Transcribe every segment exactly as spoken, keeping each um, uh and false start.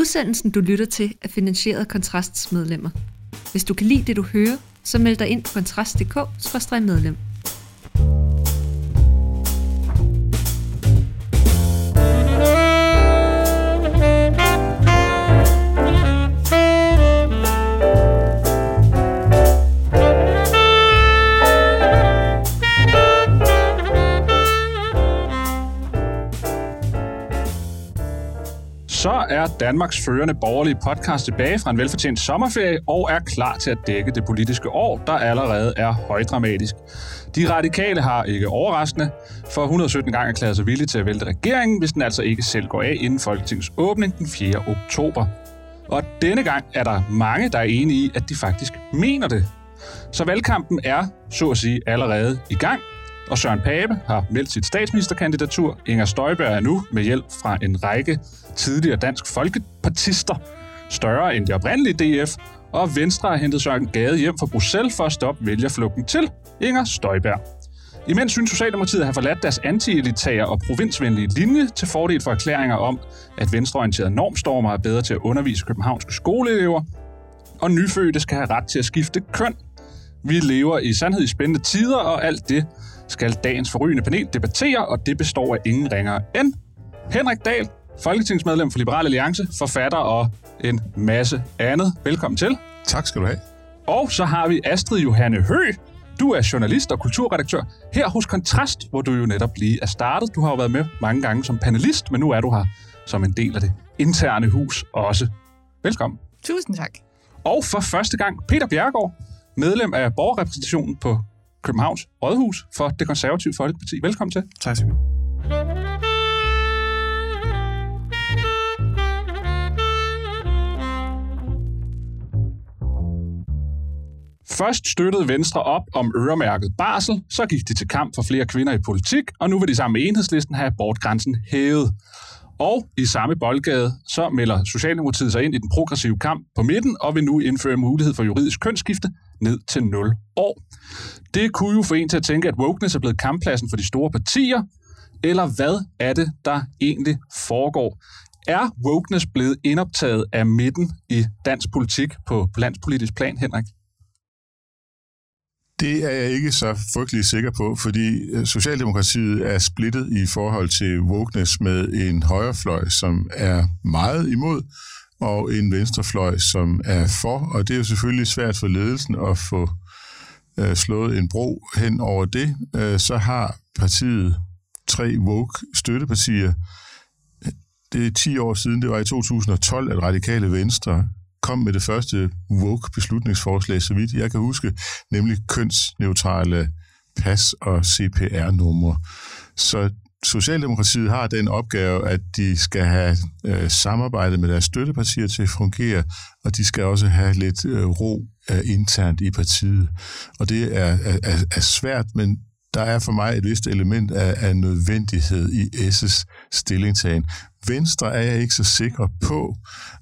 Udsendelsen, du lytter til, er finansieret af Kontrasts medlemmer. Hvis du kan lide det, du hører, så meld dig ind på kontrast punktum d k skråstreg medlem. Så er Danmarks førende borgerlige podcast tilbage fra en velfortjent sommerferie og er klar til at dække det politiske år, der allerede er højdramatisk. De radikale har ikke overraskende for et hundrede og sytten gange erklæret sig villige til at vælte regeringen, hvis den altså ikke selv går af inden Folketingets åbning den fjerde oktober. Og denne gang er der mange, der er enige i, at de faktisk mener det. Så valgkampen er, så at sige, allerede i gang. Og Søren Pape har meldt sit statsministerkandidatur. Inger Støjberg er nu med hjælp fra en række tidligere dansk folkepartister, større end det oprindelige D F, og Venstre har hentet Søren Gade hjem fra Bruxelles for at stoppe vælgerflugten til Inger Støjberg. Imens synes Socialdemokratiet at have forladt deres anti-elitære og provinsvenlige linje til fordel for erklæringer om, at venstreorienterede normstormer er bedre til at undervise københavnske skoleelever, og nyfødte skal have ret til at skifte køn. Vi lever i sandhed i spændende tider, og alt det skal dagens forrygende panel debattere, og det består af ingen ringere end Henrik Dahl, folketingsmedlem for Liberal Alliance, forfatter og en masse andet. Velkommen til. Tak skal du have. Og så har vi Astrid Johanne Høgh. Du er journalist og kulturredaktør her hos Kontrast, hvor du jo netop lige er startet. Du har jo været med mange gange som panelist, men nu er du her som en del af det interne hus også. Velkommen. Tusind tak. Og for første gang Peter Bjerregaard, medlem af borgerrepræsentationen på Københavns Rådhus for Det Konservative Folkeparti. Velkommen til. Tak skal du have. Først støttede Venstre op om øremærket barsel, så gik de til kamp for flere kvinder i politik, og nu vil de sammen med Enhedslisten have abortgrænsen hævet. Og i samme boldgade, så melder Socialdemokratiet sig ind i den progressive kamp på midten, og vil nu indføre mulighed for juridisk kønsskifte ned til nul år. Det kunne jo få en til at tænke, at wokeness er blevet kamppladsen for de store partier, eller hvad er det, der egentlig foregår? Er wokeness blevet indoptaget af midten i dansk politik på landspolitisk plan, Henrik? Det er jeg ikke så frygtelig sikker på, fordi Socialdemokratiet er splittet i forhold til wokeness med en højrefløj, som er meget imod, og en venstrefløj, som er for. Og det er jo selvfølgelig svært for ledelsen at få øh, slået en bro hen over det. Øh, så har partiet tre woke støttepartier. Det er ti år siden, det var i to tusind og tolv, at Radikale Venstre kom med det første woke beslutningsforslag, så vidt jeg kan huske, nemlig kønsneutrale pas og C P R-numre. Så Socialdemokratiet har den opgave, at de skal have øh, samarbejde med deres støttepartier til at fungere, og de skal også have lidt øh, ro øh, internt i partiet. Og det er, er, er svært, men der er for mig et vist element af, af nødvendighed i S's stillingtagen. Venstre er jeg ikke så sikker på.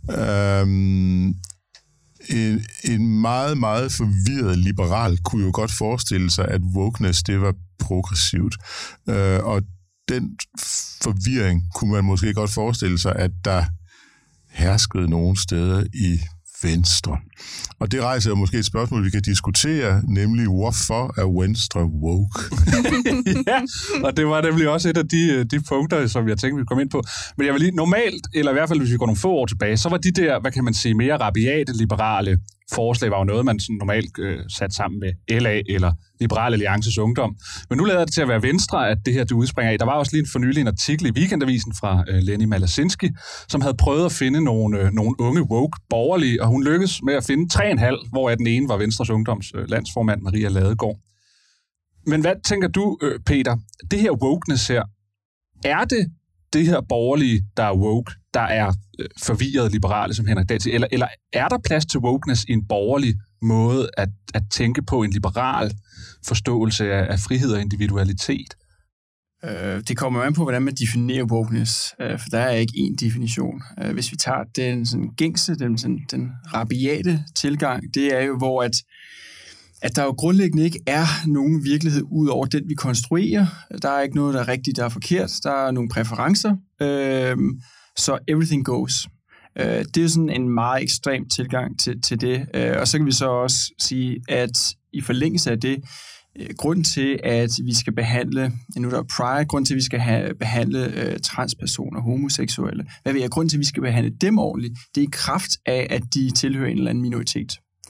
Øhm, en, en meget, meget forvirret liberal kunne jo godt forestille sig, at wokeness, det var progressivt. Øh, og den forvirring kunne man måske godt forestille sig, at der herskede nogle steder i Venstre. Og det rejser jo måske et spørgsmål, vi kan diskutere, nemlig hvorfor er Venstre woke? Ja, og det var nemlig også et af de, de punkter, som jeg tænkte, vi kom ind på. Men jeg vil lige, normalt, eller i hvert fald hvis vi går nogle få år tilbage, så var de der, hvad kan man sige, mere rabiate liberale forslag, var jo noget, man sådan normalt øh, satte sammen med L A eller Liberal Alliances Ungdom. Men nu lader det til at være Venstre, at det her, det udspringer af. Der var også lige for nylig en artikel i Weekendavisen fra øh, Lenny Malasinski, som havde prøvet at finde nogle, øh, nogle unge woke borgerlige, og hun lykkedes med at finde tre og en halv, hvor den ene var Venstres Ungdoms øh, landsformand Maria Ladegaard. Men hvad tænker du, øh, Peter? Det her wokeness her, er det det her borgerlige, der er woke, der er øh, forvirret liberale, som Henrik Dahl siger, eller, eller er der plads til wokeness i en borgerlig måde at, at tænke på, en liberal forståelse af, af frihed og individualitet? Øh, det kommer an på, hvordan man definerer wokeness, øh, for der er ikke én definition. Øh, hvis vi tager den sådan, gængse, den, sådan, den rabiate tilgang, det er jo, hvor at at der jo grundlæggende ikke er nogen virkelighed ud over den, vi konstruerer. Der er ikke noget, der er rigtigt, der er forkert. Der er nogle præferencer. Øh, så everything goes. Øh, det er sådan en meget ekstrem tilgang til, til det. Øh, og så kan vi så også sige, at i forlængelse af det, øh, grund til, at vi skal behandle, nu der er Pride, grund til, at vi skal have, behandle øh, transpersoner, homoseksuelle, hvad ved jeg, grund til, at vi skal behandle dem ordentligt, det er i kraft af, at de tilhører en eller anden minoritet.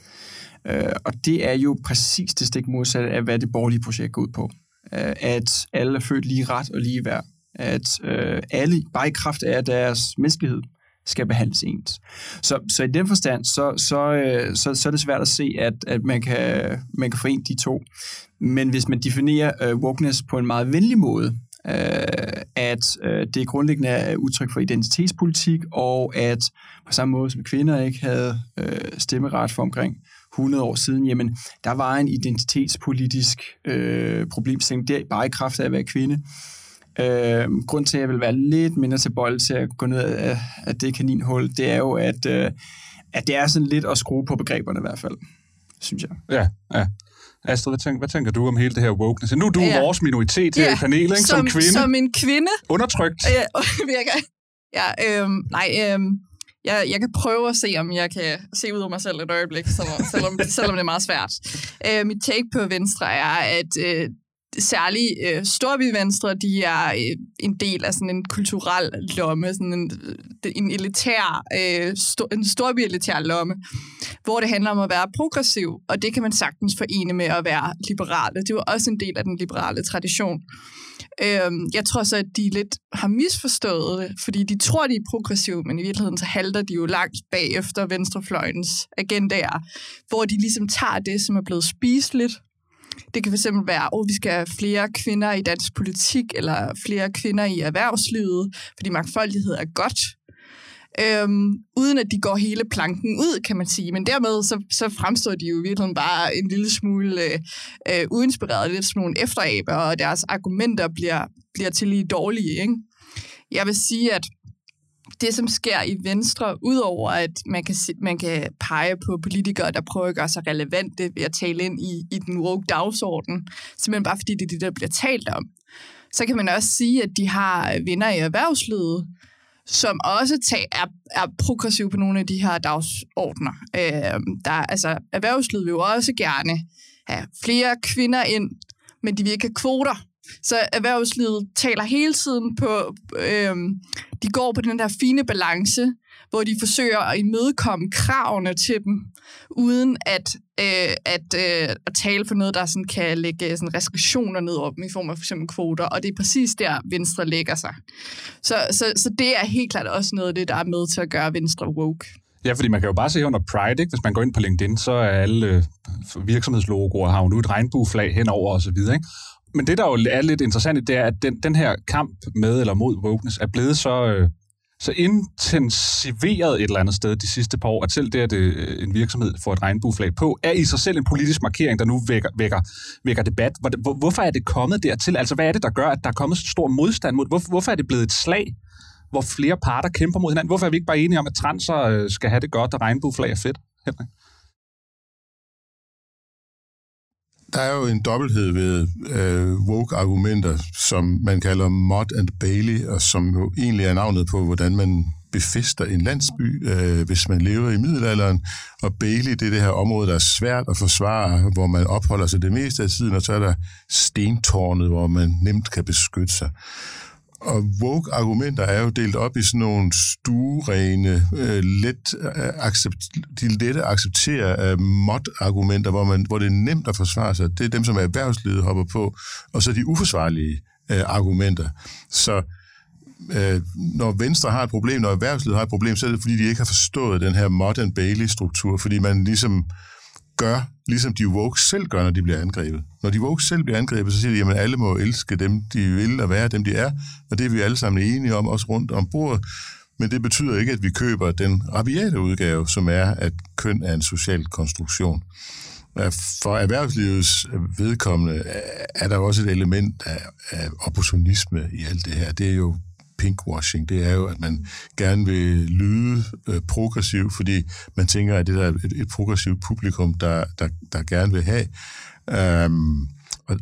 Øh, og det er jo præcis det stik modsatte af, hvad det borgerlige projekt går ud på. Øh, at alle er født lige ret og lige værd. At øh, alle, bare i kraft af deres menneskelighed, skal behandles ens. Så, så i den forstand, så, så, øh, så, så er det svært at se, at, at man, kan, man kan forene de to. Men hvis man definerer øh, wokeness på en meget venlig måde, øh, at øh, det grundlæggende er udtryk for identitetspolitik, og at på samme måde som kvinder ikke havde øh, stemmeret for omkring hundrede år siden, jamen, der var en identitetspolitisk øh, problemstilling der, bare i kraft af at være kvinde. Øh, grund til, at jeg vil være lidt mindre tilbøjelig til at gå ned af, af det kaninhul, det er jo, at, øh, at det er sådan lidt at skrue på begreberne i hvert fald, synes jeg. Ja, ja. Astrid, hvad tænker, hvad tænker du om hele det her wokeness? Nu er du ja. vores minoritet her ja. i panelet, ikke? Som, som kvinde. Som en kvinde. Undertrykt. Ja, ja øhm, nej, øhm, jeg, jeg kan prøve at se, om jeg kan se ud af mig selv et øjeblik, selvom, selvom, selvom det er meget svært. Øh, mit take på Venstre er, at øh, særligt øh, Storby-Venstre, de er øh, en del af sådan en kulturel lomme, sådan en, en elitær, øh, sto, en Storby-elitær lomme, hvor det handler om at være progressiv, og det kan man sagtens forene med at være liberale. Det var også en del af den liberale tradition. Øh, jeg tror så, at de lidt har misforstået det, fordi de tror, de er progressive, men i virkeligheden så halter de jo langt bagefter venstrefløjens agendaer, hvor de ligesom tager det, som er blevet spiseligt. Det kan fx være, at oh, vi skal have flere kvinder i dansk politik, eller flere kvinder i erhvervslivet, fordi mangfoldighed er godt. Øhm, uden at de går hele planken ud, kan man sige. Men dermed så, så fremstår de jo i virkeligheden bare en lille smule øh, uinspireret, lidt som nogle efteraber, og deres argumenter bliver, bliver til lige dårlige. Ikke? Jeg vil sige, at det, som sker i Venstre, udover at man kan, man kan pege på politikere, der prøver at gøre sig relevante ved at tale ind i, i den woke dagsorden, simpelthen bare fordi det er det, der bliver talt om, så kan man også sige, at de har venner i erhvervslivet, som også tager, er, er progressive på nogle af de her dagsordner. Øh, der, altså, erhvervslivet vil jo også gerne have flere kvinder ind, men de vil ikke have kvoter. Så erhvervslivet taler hele tiden på, øh, de går på den der fine balance, hvor de forsøger at imødekomme kravene til dem, uden at, øh, at, øh, at tale for noget, der sådan kan lægge sådan restriktioner ned over dem i form af for eksempel kvoter, og det er præcis der, Venstre lægger sig. Så, så, så det er helt klart også noget af det, der er med til at gøre Venstre woke. Ja, fordi man kan jo bare se under Pride, ikke? Hvis man går ind på LinkedIn, så er alle øh, virksomhedslogoer har jo nu et regnbueflag henover og så videre, ikke? Men det, der jo er lidt interessant, det er, at den, den her kamp med eller mod wokeness er blevet så, øh, så intensiveret et eller andet sted de sidste par år, at selv det, at øh, en virksomhed får et regnbueflag på, er i sig selv en politisk markering, der nu vækker, vækker, vækker debat. Hvor, hvorfor er det kommet dertil? Altså, hvad er det, der gør, at der er kommet så stor modstand mod? Hvor, hvorfor er det blevet et slag, hvor flere parter kæmper mod hinanden? Hvorfor er vi ikke bare enige om, at transer øh, skal have det godt, og regnbueflag er fedt, Henrik? Der er jo en dobbelthed ved øh, woke-argumenter, som man kalder Mott and Bailey, og som jo egentlig er navnet på, hvordan man befæster en landsby, øh, hvis man lever i middelalderen. Og Bailey, det er det her område, der er svært at forsvare, hvor man opholder sig det meste af tiden, og så er der stentårnet, hvor man nemt kan beskytte sig. Og woke-argumenter er jo delt op i sådan nogle stuerene, øh, let, øh, accept, de lette accepterer øh, mod-argumenter, hvor, man, hvor det er nemt at forsvare sig. Det er dem, som erhvervslivet hopper på, og så de uforsvarlige øh, argumenter. Så øh, når Venstre har et problem, når erhvervslivet har et problem, så er det, fordi de ikke har forstået den her Mott and Bailey-struktur, fordi man ligesom gør, ligesom de woke selv gør, når de bliver angrebet. Når de woke selv bliver angrebet, så siger de, at alle må elske dem, de vil, og være dem, de er, og det er vi alle sammen enige om, også rundt om bordet. Men det betyder ikke, at vi køber den rabiate udgave, som er, at køn er en social konstruktion. For erhvervslivets vedkommende er der også et element af, af opportunisme i alt det her. Det er jo pinkwashing. Det er jo, at man gerne vil lyde øh, progressiv, fordi man tænker, at det der er et, et progressivt publikum, der, der, der gerne vil have. Um, og, og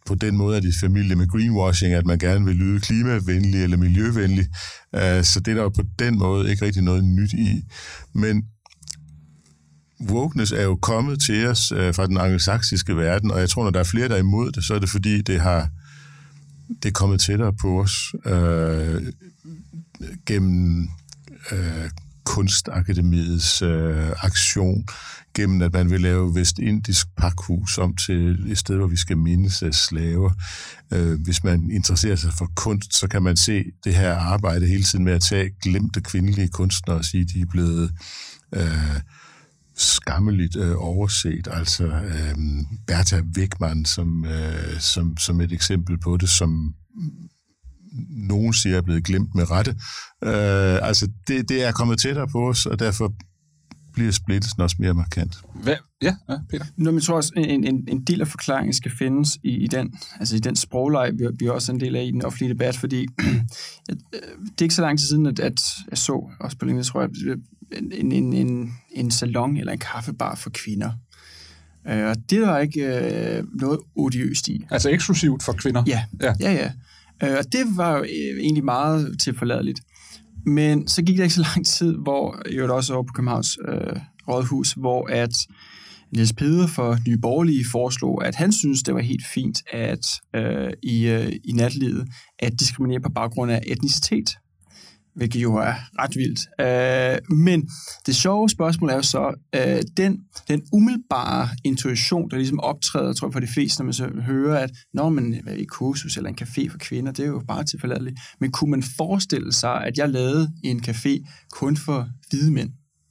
på den måde er det familie med greenwashing, at man gerne vil lyde klimavenlig eller miljøvenlig. Uh, så det er der jo på den måde ikke rigtig noget nyt i. Men wokeness er jo kommet til os uh, fra den angelsaksiske verden, og jeg tror, når der er flere, der er imod det, så er det fordi, det har det er kommet tættere på os uh, gennem uh, Kunstakademiets uh, aktion, gennem at man vil lave Vestindisk pakhus om til et sted, hvor vi skal mindes af slaver. Uh, hvis man interesserer sig for kunst, så kan man se det her arbejde hele tiden med at tage glemte kvindelige kunstnere og sige, at de er blevet uh, skammeligt øh, overset. Altså øh, Berta Wegmann som, øh, som, som et eksempel på det, som nogen siger er blevet glemt med rette. Øh, altså det, det er kommet tættere på os, og derfor bliver splittelsen også mere markant. Hvad? Ja, ja, Peter? Nå, men jeg tror også, en, en, en del af forklaringen skal findes i, i den, altså i den sprogleg, vi, vi er også en del af i den offentlige debat, fordi det er ikke så lang tid siden, at, at jeg så, også på LinkedIn, tror jeg, en, en, en, en salon eller en kaffebar for kvinder. Uh, og det var ikke uh, noget odiøst i. Altså eksklusivt for kvinder? Ja, ja, ja. ja. Uh, og det var jo uh, egentlig meget tilforladeligt. Men så gik der ikke så lang tid, hvor jeg var også over på Københavns uh, Rådhus, hvor at Niels Peder for Nye Borgerlige foreslog, at han synes, det var helt fint at uh, i, uh, i natlivet at diskriminere på baggrund af etnicitet, hvilket jo er ret vildt. Uh, men det sjove spørgsmål er jo så, uh, den, den umiddelbare intuition, der ligesom optræder, tror jeg, for de fleste, når man så hører, at når man er i kursus eller en café for kvinder, det er jo bare tilforladeligt. Men kunne man forestille sig, at jeg lavede en café kun for hvide mænd?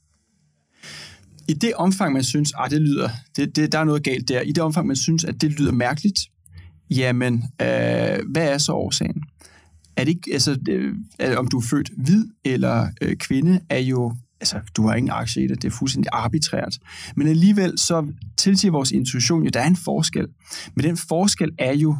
I det omfang, man synes, at det lyder, det, det, der er noget galt der, i det omfang, man synes, at det lyder mærkeligt, jamen, uh, hvad er så årsagen? Er det ikke, altså, det, om du er født hvid eller øh, kvinde, er jo, altså, du har ingen aktie i det, det er fuldstændig arbitrært. Men alligevel så tilsiger vores intuition jo, der er en forskel. Men den forskel er jo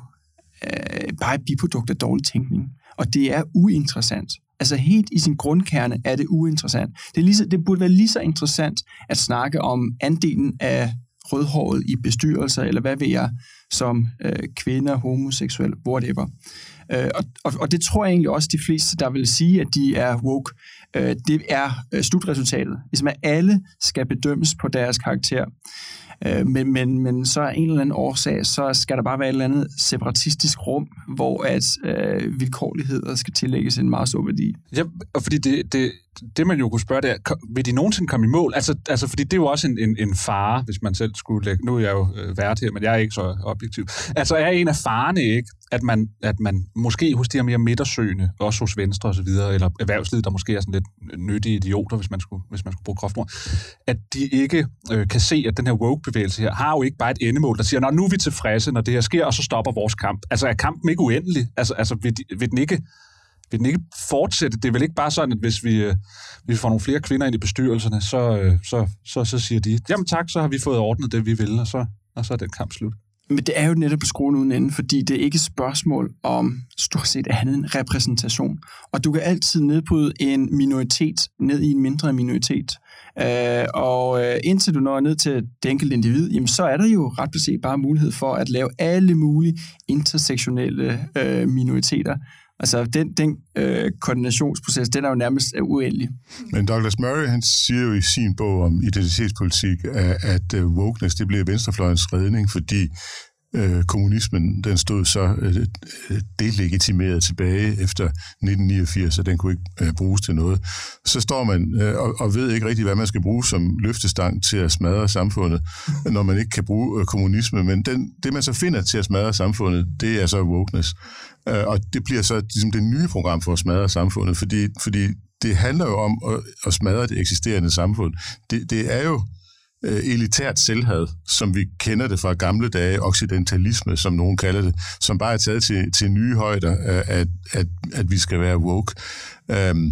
øh, bare et biprodukt af dårlig tænkning. Og det er uinteressant. Altså helt i sin grundkerne er det uinteressant. Det, er lige så, det burde være lige så interessant at snakke om andelen af rødhåret i bestyrelser, eller hvad ved jeg, som øh, kvinder, homoseksuel, whatever. Øh, og, og, og det tror jeg egentlig også, de fleste, der vil sige, at de er woke, øh, det er øh, slutresultatet. Ligesom at alle skal bedømmes på deres karakter. Øh, men, men, men så er en eller anden årsag, så skal der bare være et eller andet separatistisk rum, hvor at øh, vilkårligheder skal tillægges en meget stor værdi. Ja, og fordi det, det, det man jo kunne spørge, det er, vil de nogensinde komme i mål? Altså, altså fordi det er jo også en, en, en fare, hvis man selv skulle lægge... Nu er jeg jo øh, vært her, men jeg er ikke så objektiv. Altså er en af farerne ikke, at man, at man måske hos de her mere midtersøgende, også hos Venstre og så videre, eller erhvervslivet, der måske er sådan lidt nyttige idioter, hvis man skulle, hvis man skulle bruge kraftord, at de ikke øh, kan se, at den her woke-bevægelse her har jo ikke bare et endemål, der siger, nå, nu er vi tilfredse, når det her sker, og så stopper vores kamp. Altså er kampen ikke uendelig? Altså, altså vil, de, vil den ikke... Vil den ikke fortsætte? Det er vel ikke bare sådan, at hvis vi, øh, vi får nogle flere kvinder ind i bestyrelserne, så, øh, så, så, så siger de, jamen tak, så har vi fået ordnet det, vi vil, og så, og så er den kamp slut. Men det er jo netop på skruen uden ende, fordi det er ikke et spørgsmål om stort set andet end repræsentation. Og du kan altid nedbryde en minoritet ned i en mindre minoritet. Øh, og øh, indtil du når ned til det enkelte individ, jamen, så er der jo ret beset bare mulighed for at lave alle mulige intersektionelle øh, minoriteter. Altså, den, den øh, koordinationsproces, den er jo nærmest uendelig. Men Douglas Murray, han siger jo i sin bog om identitetspolitik, at, at uh, wokeness, det bliver venstrefløjens redning, fordi øh, kommunismen, den stod så øh, delegitimeret tilbage efter nitten niogfirs, og den kunne ikke øh, bruges til noget. Så står man øh, og, og ved ikke rigtig, hvad man skal bruge som løftestang til at smadre samfundet, når man ikke kan bruge øh, kommunisme. Men den, det, man så finder til at smadre samfundet, det er så wokeness. Øh, og det bliver så ligesom det nye program for at smadre samfundet, fordi, fordi det handler jo om at, at smadre det eksisterende samfund. Det, det er jo elitært selvhad, som vi kender det fra gamle dage, occidentalisme, som nogen kalder det, som bare er taget til, til nye højder, at, at, at vi skal være woke. Um,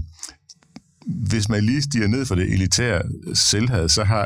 hvis man lige stiger ned for det elitære selvhad, så har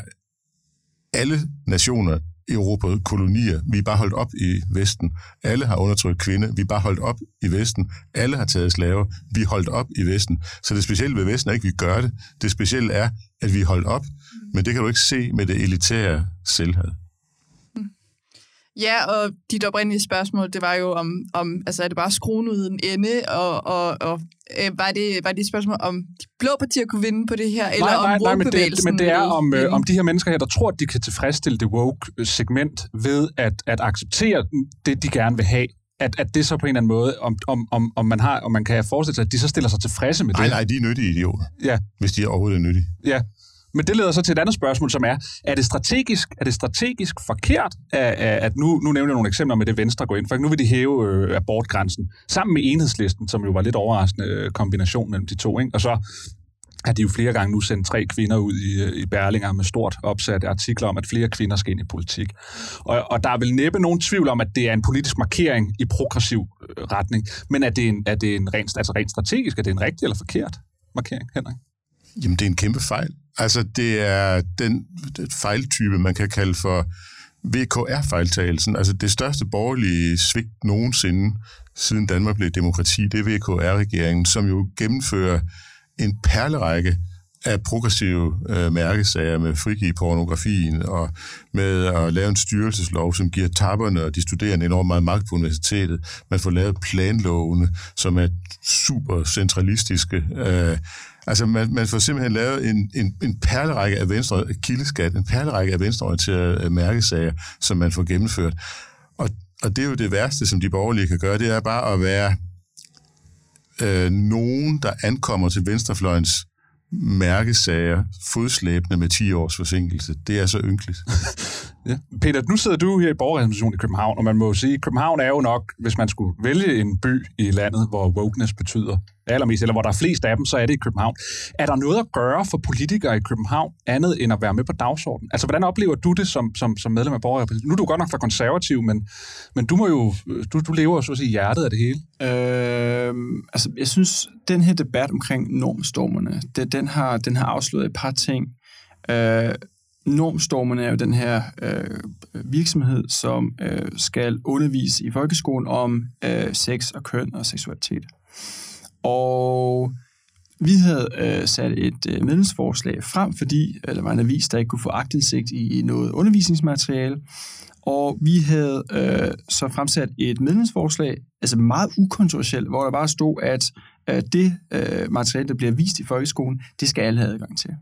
alle nationer i Europa kolonier. Vi er bare holdt op i Vesten. Alle har undertrykt kvinder. Vi er bare holdt op i Vesten. Alle har taget slaver. Vi er holdt op i Vesten. Så det specielle ved Vesten er ikke, at vi gør det. Det specielle er, at vi er holdt op. Men det kan du ikke se med det elitære selvhad. Ja, og dit oprindelige spørgsmål, det var jo om, om altså er det bare skruen uden ende, og, og, og øh, var, det, var det et spørgsmål om de blå partier kunne vinde på det her, eller nej, om nej, nej, men det, men det er om, øh, om de her mennesker her, der tror, at de kan tilfredsstille det woke-segment ved at, at acceptere det, de gerne vil have. At, at det så på en eller anden måde, om, om, om, om, man, har, om man kan forestille sig, at de så stiller sig tilfredse med det. Nej, nej, de er nyttige idioter, ja. Hvis de er overhovedet nyttige. Ja. Men det leder så til et andet spørgsmål, som er, er det strategisk, er det strategisk forkert, at, at nu, nu nævner jeg nogle eksempler med det Venstre går ind for. Nu vil de hæve øh, abortgrænsen, sammen med Enhedslisten, som jo var lidt overraskende øh, kombination mellem de to, ikke? Og så har de jo flere gange nu sendt tre kvinder ud i, i Berlinger med stort opsatte artikler om, at flere kvinder skal ind i politik. Og, og der er vel næppe nogen tvivl om, at det er en politisk markering i progressiv øh, retning, men er det en, er det en rent, altså rent strategisk, er det en rigtig eller forkert markering, Henrik? Jamen, det er en kæmpe fejl. Altså, det er den fejltype, man kan kalde for V K R-fejltagelsen. Altså, det største borgerlige svigt nogensinde, siden Danmark blev demokrati, det er V K R-regeringen, som jo gennemfører en perlerække af progressive øh, mærkesager med frigive pornografien og med at lave en styrelseslov, som giver tapperne og de studerende enormt meget magt på universitetet. Man får lavet planlovene, som er super centralistiske. Øh, altså, man, man får simpelthen lavet en, en, en perlerække af venstre, kildeskat, en perlerække af venstreorienterede mærkesager, som man får gennemført. Og, og det er jo det værste, som de borgerlige kan gøre, det er bare at være øh, nogen, der ankommer til venstrefløjens mærkesager, fodslæbende med ti års forsinkelse. Det er så ynkeligt. Ja. Peter, nu sidder du her i borgerrepræsentationen i København, og man må jo sige, at København er jo nok, hvis man skulle vælge en by i landet, hvor wokeness betyder allermest, eller hvor der er flest af dem, så er det i København. Er der noget at gøre for politikere i København, andet end at være med på dagsordenen? Altså, hvordan oplever du det som, som, som medlem af borgerrepræsentationen? Nu er du godt nok for konservativ, men, men du må jo, du, du lever jo så at sige i hjertet af det hele. Øh, altså, jeg synes, den her debat omkring normstormerne, det, den, har, den har afsløret et par ting. Øh, Normstormerne er jo den her øh, virksomhed, som øh, skal undervise i folkeskolen om øh, sex og køn og seksualitet. Og vi havde øh, sat et øh, medlemsforslag frem, fordi øh, der var en avis, der ikke kunne få aktindsigt i, i noget undervisningsmateriale. Og vi havde øh, så fremsat et medlemsforslag, altså meget ukontroversielt, hvor der bare stod, at øh, det øh, materiale, der bliver vist i folkeskolen, det skal alle have adgang til.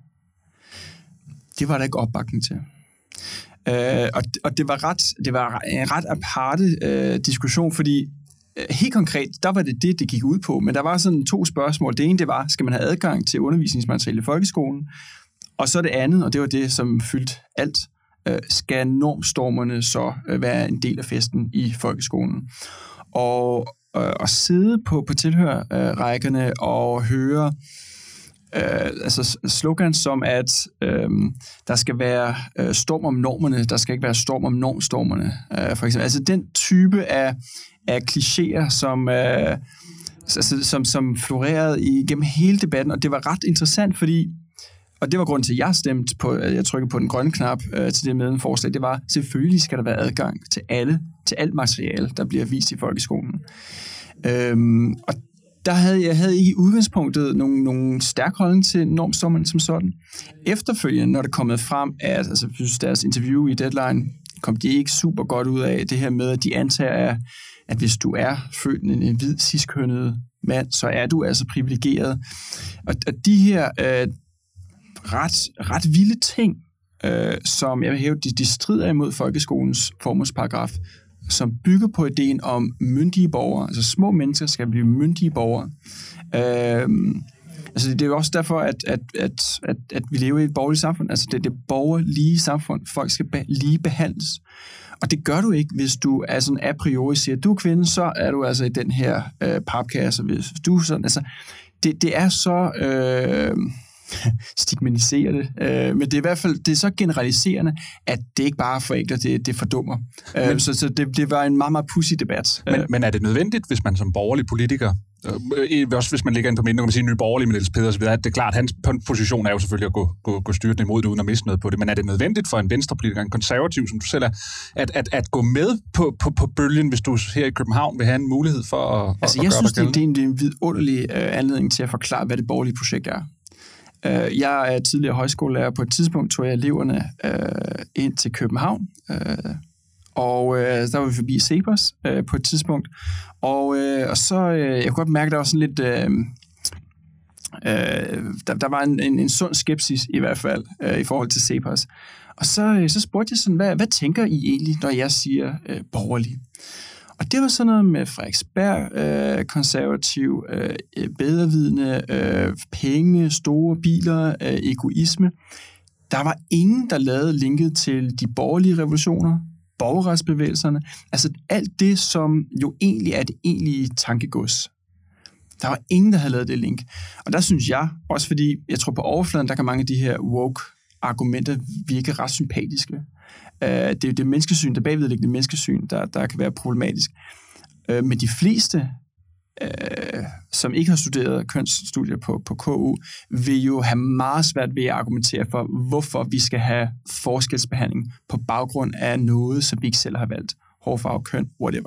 Det var der ikke opbakning til. Øh, og, og det var ret, det var en ret aparte øh, diskussion, fordi øh, helt konkret, der var det det, det gik ud på, men der var sådan to spørgsmål. Det ene, det var, skal man have adgang til undervisningsmateriale i folkeskolen? Og så det andet, og det var det, som fyldte alt, øh, skal normstormerne så øh, være en del af festen i folkeskolen? Og øh, at sidde på, på tilhørrækkerne og høre Uh, altså slogans som, at uh, der skal være uh, storm om normerne, der skal ikke være storm om normstormerne, uh, for eksempel. Altså den type af, af klichéer, som, uh, altså, som, som florerede igennem hele debatten, og det var ret interessant, fordi, og det var grunden til, at jeg stemte på, jeg trykkede på den grønne knap uh, til det medlemsforslag, det var, selvfølgelig skal der være adgang til alle, til alt materiale, der bliver vist i folkeskolen. Uh, og Der havde jeg havde ikke i udgangspunktet nogen, nogen stærk holdning til normstormerne som sådan. Efterfølgende, når det kommet frem, at altså, deres interview i Deadline, kom de ikke super godt ud af det her med, at de antager, at hvis du er født en, en hvid, ciskønnet mand, så er du altså privilegeret. Og, og de her øh, ret, ret vilde ting, øh, som jeg vil hæve, de, de strider imod folkeskolens formålsparagraf, som bygger på ideen om myndige borgere. Altså små mennesker skal blive myndige borgere. Øhm, altså det er jo også derfor, at, at, at, at, at vi lever i et borgerligt samfund. Altså det er det borgerlige samfund. Folk skal be- lige behandles. Og det gør du ikke, hvis du er sådan a priori siger, du er kvinde, så er du altså i den her øh, papkasse. Hvis du sådan, altså det, det er så øh, stigmatiserende, øh, men det er i hvert fald det er så generaliserende, at det ikke bare forenkler, det, det fordummer. Men, øh, så så det, det var en meget, meget pudsig debat. Men, øh. men er det nødvendigt, hvis man som borgerlig politiker, øh, også hvis man ligger inde på midten, kan man sige Nye Borgerlige med Niels Pedersen, det er klart, hans position er jo selvfølgelig at gå, gå, gå styrtende imod det, uden at miste noget på det, men er det nødvendigt for en venstrepolitiker, en konservativ, som du selv er, at, at, at gå med på, på, på bølgen, hvis du her i København vil have en mulighed for at, altså, at jeg gøre synes, det gældende? Det er en, det er en vidunderlig øh, anledning til at forklare, hvad det borgerlige projekt er. Jeg er tidligere højskolelærer. På et tidspunkt tog jeg eleverne øh, ind til København, øh, Og øh, der var vi forbi Cepos øh, på et tidspunkt. Og, øh, og så, øh, jeg kunne godt mærke, der var sådan lidt... Øh, øh, der, der var en, en, en sund skepsis i hvert fald øh, i forhold til Cepos. Og så, øh, så spurgte jeg sådan, hvad, hvad tænker I egentlig, når jeg siger øh, borgerlig? Og det var sådan noget med Frederiksberg, øh, konservativ, øh, bedrevidende, øh, penge, store biler, øh, egoisme. Der var ingen, der lavede linket til de borgerlige revolutioner, borgerretsbevægelserne, altså alt det, som jo egentlig er det egentlige tankegods. Der var ingen, der havde lavet det link. Og der synes jeg, også fordi jeg tror på overfladen, der kan mange af de her woke-argumenter virke ret sympatiske. Uh, det er jo det menneskesyn, det bagvedliggende menneskesyn, der, der kan være problematisk. Uh, men de fleste, uh, som ikke har studeret kønsstudier på, på K U, vil jo have meget svært ved at argumentere for, hvorfor vi skal have forskelsbehandling på baggrund af noget, som vi ikke selv har valgt. Hårfarve, køn, whatever.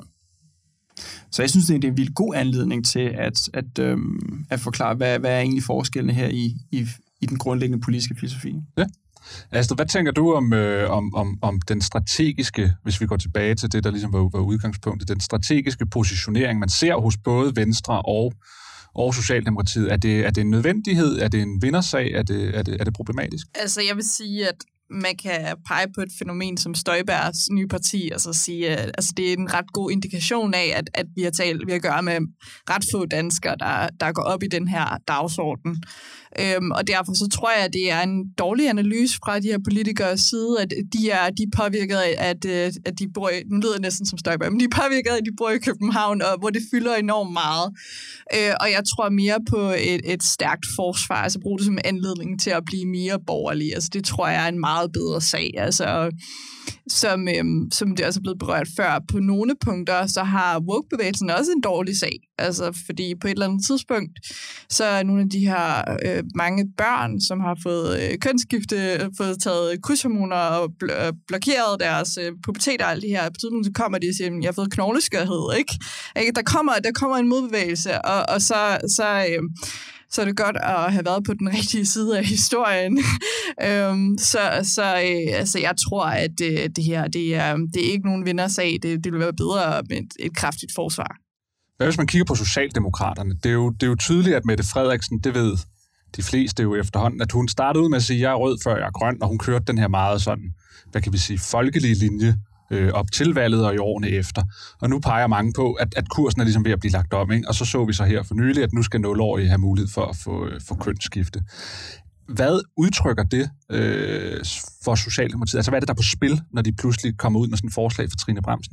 Så jeg synes, det er en vildt god anledning til at, at, øhm, at forklare, hvad, hvad er egentlig forskellene her i, i, i den grundlæggende politiske filosofi. Ja. Astrid, hvad tænker du om, øh, om, om, om den strategiske, hvis vi går tilbage til det, der ligesom var, var udgangspunktet, den strategiske positionering, man ser hos både Venstre og, og Socialdemokratiet? Er det, er det en nødvendighed? Er det en vindersag? Er det, er det, er det problematisk? Altså, jeg vil sige, at man kan pege på et fænomen som Støjbergs nye parti, og så sige, at altså, det er en ret god indikation af, at, at vi har talt, vi har gøre med ret få danskere, der, der går op i den her dagsorden. Øhm, og derfor så tror jeg, at det er en dårlig analyse fra de her politikers side, at de er, de er påvirket af, at, at de bor i, nu lyder det næsten som Støjberg, men de er påvirket af, at de bor i København, og hvor det fylder enormt meget. Øh, og jeg tror mere på et, et stærkt forsvar, altså bruge det som anledning til at blive mere borgerlig. Altså det tror jeg er en meget bedre sag. Altså, som, øhm, som det også er blevet berørt før, på nogle punkter, så har woke-bevægelsen også en dårlig sag. Altså, fordi på et eller andet tidspunkt, så er nogle af de her øh, mange børn, som har fået øh, kønsskifte, fået taget krydshormoner og bl- blokeret deres øh, pubertet og alt det her, på tidspunkt så kommer de og siger, at jeg har fået knogleskørhed, ikke? ikke? Der, kommer, der kommer en modbevægelse, og, og så... så øh, så er det godt at have været på den rigtige side af historien. øhm, så så øh, altså, jeg tror, at øh, det her, det er, det er ikke nogen vindersag. Det, det vil være bedre med et, et kraftigt forsvar. Hvad hvis man kigger på Socialdemokraterne? Det er, jo, det er jo tydeligt, at Mette Frederiksen, det ved de fleste jo efterhånden, at hun startede ud med at sige, at jeg er rød, før jeg er grøn, og hun kørte den her meget sådan, hvad kan vi sige, folkelige linje øh, op til valget og i årene efter. Og nu peger mange på, at, at kursen er ligesom ved at blive lagt om, ikke? Og så så vi så her for nylig, at nu skal nul-årige have mulighed for at få, få kønsskifte. Hvad udtrykker det øh, for Socialdemokratiet? Altså, hvad er det, der er på spil, når de pludselig kommer ud med sådan et forslag for Trine Bramsen?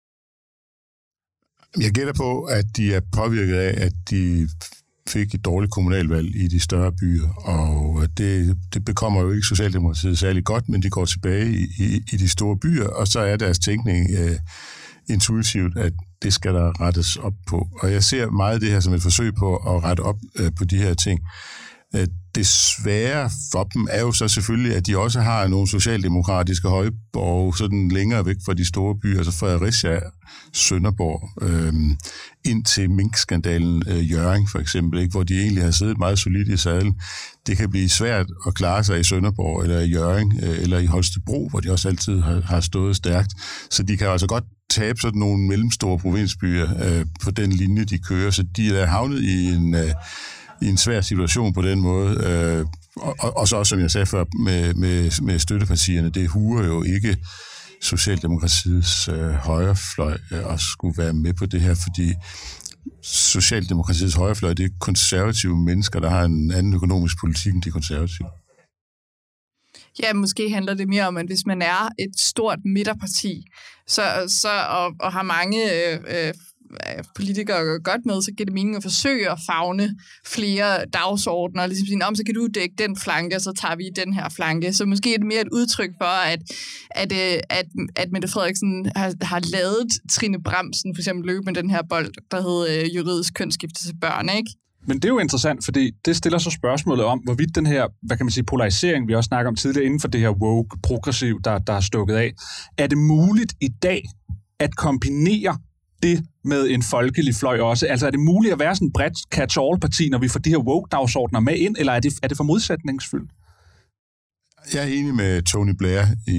Jeg gætter på, at de er påvirket af, at de fik et dårligt kommunalvalg i de større byer, og det, det bekommer jo ikke Socialdemokratiet særlig godt, men de går tilbage i, i, i de store byer, og så er deres tænkning øh, intuitivt, at det skal der rettes op på. Og jeg ser meget det her som et forsøg på at rette op øh, på de her ting. Det svære for dem er jo så selvfølgelig, at de også har nogle socialdemokratiske højborg sådan længere væk fra de store byer, altså Fredericia, Sønderborg, øh, ind til minkskandalen øh, Hjørring for eksempel, ikke, hvor de egentlig har siddet meget solidt i sadlen. Det kan blive svært at klare sig i Sønderborg eller i Hjørring øh, eller i Holstebro, hvor de også altid har, har stået stærkt. Så de kan altså godt tabe sådan nogle mellemstore provinsbyer øh, på den linje, de kører, så de er havnet i en... Øh, i en svær situation på den måde. Øh, og, og, og så også, som jeg sagde før, med, med, med støttepartierne, det huer jo ikke Socialdemokratiets øh, højrefløj øh, at skulle være med på det her, fordi Socialdemokratiets højrefløj, det er konservative mennesker, der har en anden økonomisk politik end de konservative. Ja, måske handler det mere om, at hvis man er et stort midterparti, så, så, og, og har mange øh, politikere gør godt med, så giver det mening at forsøge at favne flere dagsordner, og ligesom sige, om så kan du dække den flanke, og så tager vi den her flanke. Så måske er det mere et udtryk for, at, at, at, at Mette Frederiksen har, har lavet Trine Bramsen for eksempel løbe med den her bold, der hedder juridisk kønsskifte til børn, ikke? Men det er jo interessant, fordi det stiller så spørgsmålet om, hvorvidt den her, hvad kan man sige, polarisering, vi også snakker om tidligere, inden for det her woke, progressiv, der, der er stukket af, er det muligt i dag at kombinere det med en folkelig fløj også? Altså er det muligt at være sådan et bredt catch-all-parti, når vi får de her woke-dagsordner med ind, eller er det, er det for modsætningsfyldt? Jeg er enig med Tony Blair i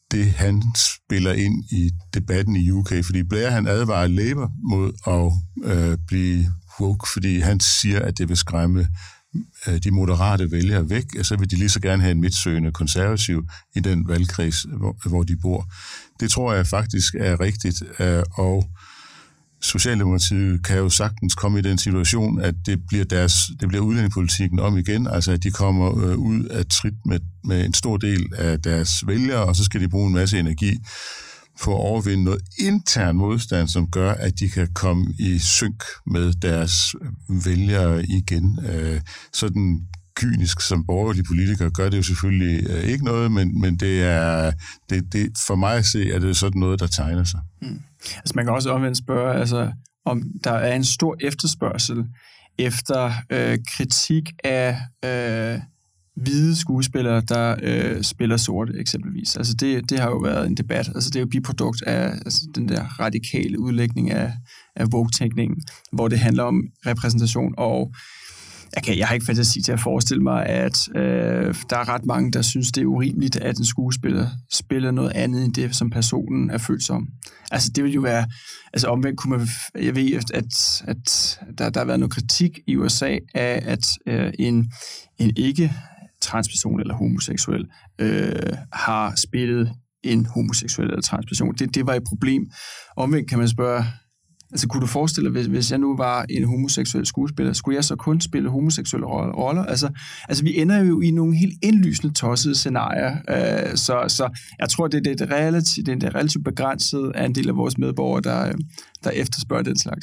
det, han spiller ind i debatten i U K, fordi Blair, han advarer Labour mod at øh, blive woke, fordi han siger, at det vil skræmme øh, de moderate vælgere væk, og så vil de lige så gerne have en midtsøgende konservativ i den valgkreds, hvor, hvor de bor. Det tror jeg faktisk er rigtigt, øh, og Socialdemokratiet kan jo sagtens komme i den situation, at det bliver, deres, det bliver udlændingepolitikken om igen, altså at de kommer øh, ud af trit med, med en stor del af deres vælgere, og så skal de bruge en masse energi på at overvinde noget intern modstand, som gør, at de kan komme i synk med deres vælgere igen. Øh, sådan kynisk som borgerlige politikere gør det jo selvfølgelig øh, ikke noget, men, men det er det, det, for mig at se, at det er sådan noget, der tegner sig. Mm. Altså man kan også omvendt spørge, altså, om der er en stor efterspørgsel efter øh, kritik af øh, hvide skuespillere, der øh, spiller sorte eksempelvis. Altså det, det har jo været en debat. Altså det er jo biprodukt af altså, den der radikale udlægning af, af woke-tænkningen, hvor det handler om repræsentation og Okay, jeg har ikke fantasi til at forestille mig, at øh, der er ret mange, der synes, det er urimeligt, at en skuespiller spiller noget andet end det, som personen er født som. Altså, det vil jo være... Altså, omvendt kunne man... Jeg ved, at, at, at der, der har været noget kritik i U S A af, at øh, en, en ikke-transperson eller homoseksuel øh, har spillet en homoseksuel eller transperson. Det, det var et problem. Omvendt kan man spørge... Altså, kunne du forestille dig, hvis, hvis jeg nu var en homoseksuel skuespiller, skulle jeg så kun spille homoseksuelle roller? Altså, altså vi ender jo i nogle helt indlysende tossede scenarier, øh, så, så jeg tror, det er det relativt, det er relativt begrænset af en del af vores medborgere, der, der efterspørger den slags.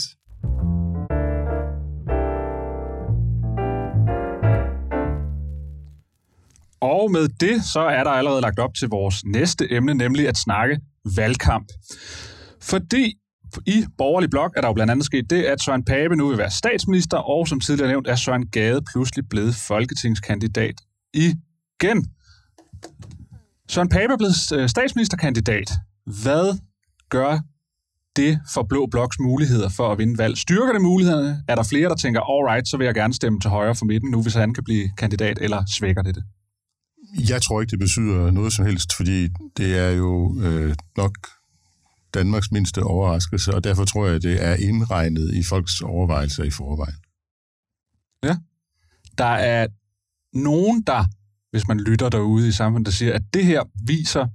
Og med det, så er der allerede lagt op til vores næste emne, nemlig at snakke valgkamp. Fordi i Borgerlig Blok er der jo blandt andet sket det, at Søren Pape nu vil være statsminister, og som tidligere nævnt er Søren Gade pludselig blevet folketingskandidat igen. Søren Pape er blevet statsministerkandidat. Hvad gør det for Blå Bloks muligheder for at vinde valg? Styrker det mulighederne? Er der flere, der tænker, alright, så vil jeg gerne stemme til højre for midten nu, hvis han kan blive kandidat, eller svækker det det? Jeg tror ikke, det betyder noget som helst, fordi det er jo øh, nok Danmarks mindste overraskelse, og derfor tror jeg, det er indregnet i folks overvejelser i forvejen. Ja. Der er nogen, der, hvis man lytter derude i samfundet, der siger, at det her viser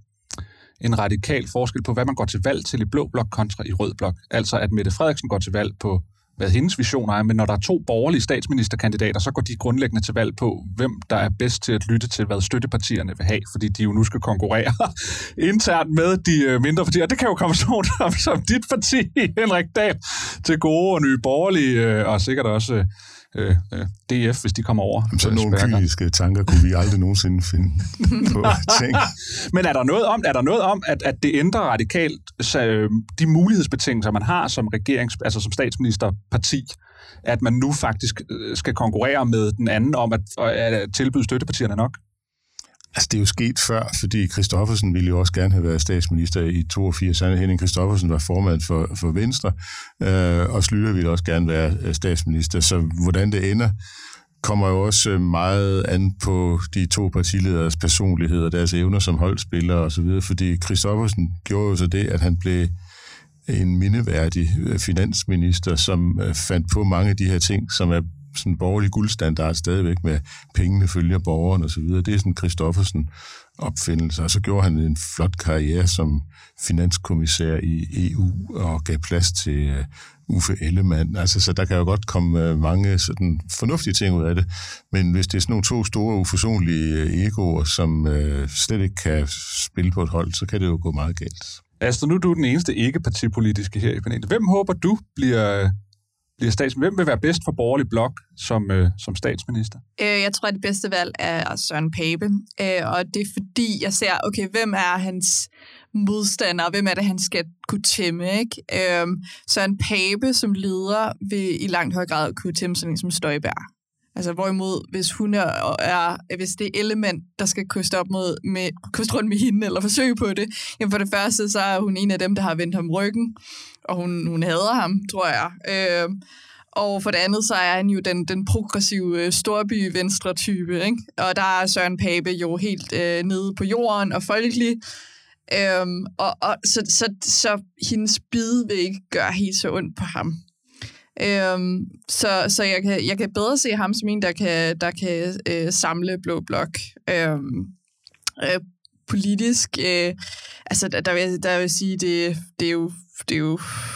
en radikal forskel på, hvad man går til valg til i Blå Blok kontra i Rød Blok. Altså, at Mette Frederiksen går til valg på, hvad hendes visioner er, men når der er to borgerlige statsministerkandidater, så går de grundlæggende til valg på, hvem der er bedst til at lytte til, hvad støttepartierne vil have, fordi de jo nu skal konkurrere internt med de mindre partier. Det kan jo komme sådan som, som dit parti, Henrik Dahl, til gode og nye borgerlige, og sikkert også øh, øh, D F, hvis de kommer over. Så nogle kyniske tanker kunne vi aldrig nogensinde finde på ting. Men er der noget om, er der noget om at, at det ændrer radikalt så, de mulighedsbetingelser, man har som regerings, altså som statsministerparti, at man nu faktisk skal konkurrere med den anden om at, at tilbyde støttepartierne nok? Altså, det er jo sket før, fordi Christoffersen ville jo også gerne have været statsminister i toogfirs. Henning Christoffersen var formand for, for Venstre, øh, og Schlüter ville også gerne være statsminister. Så hvordan det ender, kommer jo også meget an på de to partilederes personlighed og deres evner som holdspillere osv., fordi Christoffersen gjorde jo så det, at han blev en mindeværdig finansminister, som fandt på mange af de her ting, som er sådan en borgerlig guldstandard stadigvæk med pengene følger borgeren og så videre. Det er sådan en Christoffersen opfindelse, og så gjorde han en flot karriere som finanskommissær i E U og gav plads til uh, Uffe Ellemann. Altså, så der kan jo godt komme uh, mange sådan fornuftige ting ud af det, men hvis det er sådan nogle to store uforsonlige uh, egoer, som uh, slet ikke kan spille på et hold, så kan det jo gå meget galt. Astrid, nu er du den eneste ikke-partipolitiske her i panelet. Hvem håber du bliver bliver statsminister? Hvem vil være bedst for Borgerlig Blok som, øh, som statsminister? Øh, jeg tror, at det bedste valg er Søren Pape. Øh, og det er fordi, jeg ser, okay, hvem er hans modstander? Hvem er det, han skal kunne tæmme? Ikke? Øh, Søren Pape som leder vil i langt høj grad kunne tæmme sådan en som Støjberg. Altså hvorimod, hvis hun er, er hvis det er element, der skal kyste op mod, med, kyste rundt med hende, eller forsøge på det, jamen for det første, så er hun en af dem, der har vendt ham ryggen, og hun, hun hader ham, tror jeg. Øh, og for det andet, så er han jo den, den progressive storby-venstre-type, ikke? Og der er Søren Pape jo helt øh, nede på jorden og folkelig. Øhm, og, og så, så, så hendes bid vil ikke gøre helt så ondt på ham. Øhm, så så jeg, kan, jeg kan bedre se ham som en, der kan, der kan øh, samle Blå Blok. Øhm, øh, politisk, øh, altså der, der, vil, der vil sige, det, det, er jo, det er jo...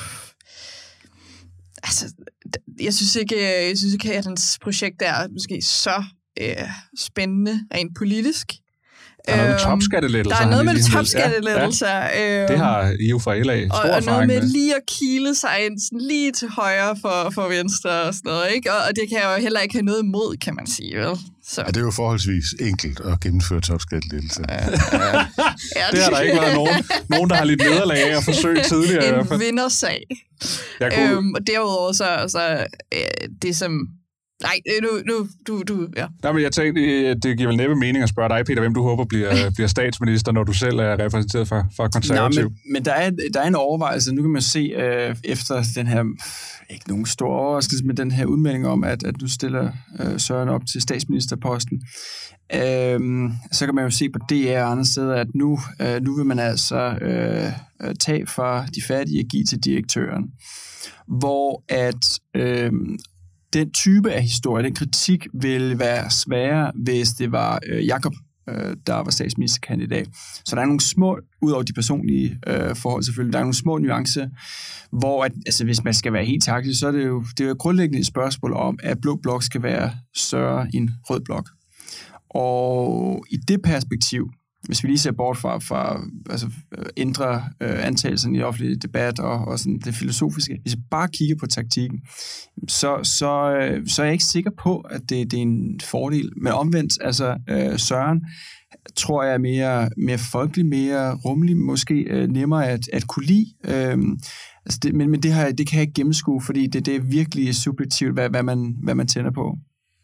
Altså, jeg synes ikke, jeg synes ikke at hans projekt er måske så øh, spændende rent politisk. Der er noget med topskattelettelser. Der er noget med topskattelettelser. Ja, ja. Det har I jo fra L A stor og, og noget med med. lige at kile sig ind sådan lige til højre for, for venstre og sådan noget, ikke? Og, og det kan jeg jo heller ikke have noget imod, kan man sige, vel? Så. Ja, det er jo forholdsvis enkelt at gennemføre topskattelettelser. Ja, ja. Ja, det har der ikke været nogen, nogen der har lidt nederlag af at forsøge tidligere. En i hvert fald. vindersag. Øhm, og derudover så, så øh, det som... Nej, nu, nu, du, du, ja. Nej, men jeg tænkte, det giver vel næppe mening at spørge dig, Peter, hvem du håber bliver, bliver statsminister, når du selv er repræsenteret for, for konservativ. Nå, men, men der er, der er en overvejelse. Nu kan man se, øh, efter den her, ikke nogen stor overraskelse, men den her udmelding om, at, at du stiller øh, Søren op til statsministerposten, øh, så kan man jo se på D R og andre steder, at nu, øh, nu vil man altså øh, tage fra de fattige og give til direktøren. Hvor at... Øh, den type af historie, den kritik ville være sværere, hvis det var øh, Jakob, øh, der var statsministerkandidat. Så der er nogle små, ud over de personlige øh, forhold selvfølgelig, der er nogle små nuancer, hvor at, altså, hvis man skal være helt taktisk, så er det jo, det er jo grundlæggende et spørgsmål om, at Blå Blok skal være større end Rød Blok. Og i det perspektiv, hvis vi lige ser bort fra, fra altså, ændre øh, antagelsen i offentlig debat og, og sådan det filosofiske, hvis vi bare kigger på taktikken, så, så, øh, så er jeg ikke sikker på, at det, det er en fordel. Men omvendt, altså øh, Søren, tror jeg er mere, mere folkelig, mere rummelig, måske øh, nemmere at, at kunne lide. Øh, altså det, men men det, her, det kan jeg ikke gennemskue, fordi det, det er virkelig subjektivt, hvad, hvad, man, hvad man tænder på.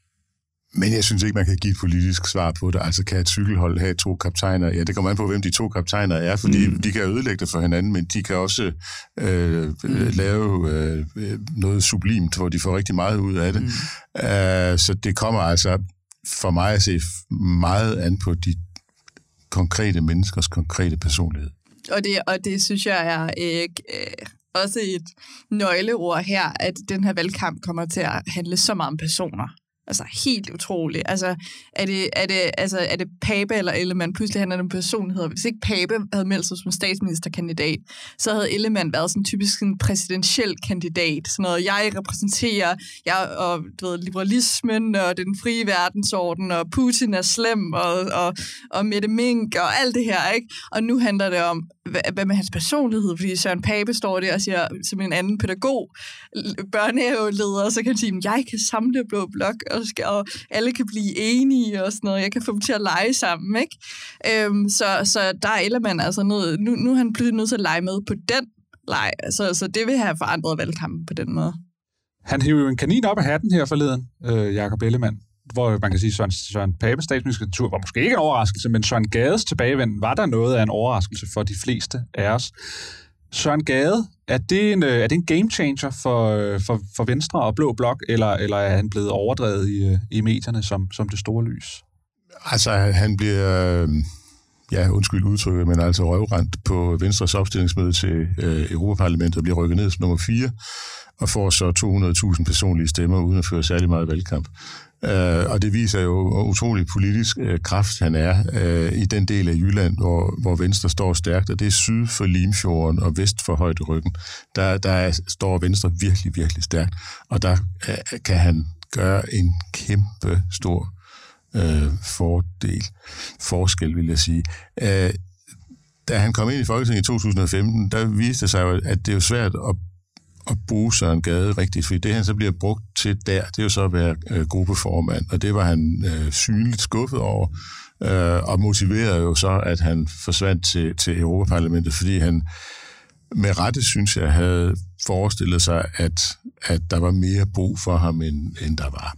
Men jeg synes ikke, man kan give et politisk svar på det. Altså, kan et cykelhold have to kaptajner? Ja, det kommer an på, hvem de to kaptajner er, fordi mm. de kan ødelægge det for hinanden, men de kan også øh, mm. lave øh, noget sublimt, hvor de får rigtig meget ud af det. Mm. Uh, så det kommer altså for mig at se meget an på de konkrete menneskers konkrete personlighed. Og det, og det synes jeg er ikke... Øh også et nøgleord her, at den her valgkamp kommer til at handle så meget om personer. Altså helt utroligt. Altså er det, er det, altså, er det Pape eller Ellemann? Pludselig handler det om personligheder. Hvis ikke Pape havde meldt sig som statsministerkandidat, så havde Ellemann været sådan typisk en præsidentiel kandidat. Sådan noget, jeg repræsenterer jeg, og, du ved, liberalismen og den frie verdensorden, og Putin er slem, og, og, og Mette Mink og alt det her, ikke? Og nu handler det om, hvad, hvad med hans personlighed? Fordi Søren Pape står der og siger, som en anden pædagog, børnehaveleder, så kan han sige, jeg kan samle Blå Blok, og, skal, og alle kan blive enige og sådan noget. Jeg kan få dem til at lege sammen, ikke? Øhm, så, så der er Ellemann altså noget, nu, nu er han pludselig nødt til at lege med på den leg. Så, så det vil have forandret valgkampen på den måde. Han hævde jo en kanin op af hatten her forleden, øh, Jakob Ellemann, hvor man kan sige, at Søren, Søren Papes statsministertur var måske ikke en overraskelse, men Søren Gades tilbagevenden var der noget af en overraskelse for de fleste af os. Søren Gade, er det en, er det en game changer for, for, for Venstre og Blå Blok, eller, eller er han blevet overdrevet i, i medierne som, som det store lys? Altså, han bliver, ja, undskyld udtrykket, men altså røvrendt på Venstres opstillingsmøde til øh, Europaparlamentet og bliver rykket ned som nummer fire, og får så to hundrede tusind personlige stemmer, uden at føre særlig meget valgkamp. Uh, og det viser jo, hvor utrolig politisk uh, kraft han er uh, i den del af Jylland, hvor, hvor Venstre står stærkt, og det er syd for Limfjorden og vest for Højderyggen. Der, der er, står Venstre virkelig, virkelig stærkt, og der uh, kan han gøre en kæmpe stor uh, fordel, forskel, vil jeg sige. Uh, da han kom ind i Folketinget i to tusind og femten, der viste det sig jo, at det er jo svært at at bruge Søren Gade rigtigt, fordi det han så bliver brugt til der, det er jo så at være øh, gruppeformand, og det var han øh, synligt skuffet over, øh, og motiverede jo så, at han forsvandt til, til Europaparlamentet, fordi han med rette, synes jeg, havde forestillet sig, at, at der var mere brug for ham, end, end der var.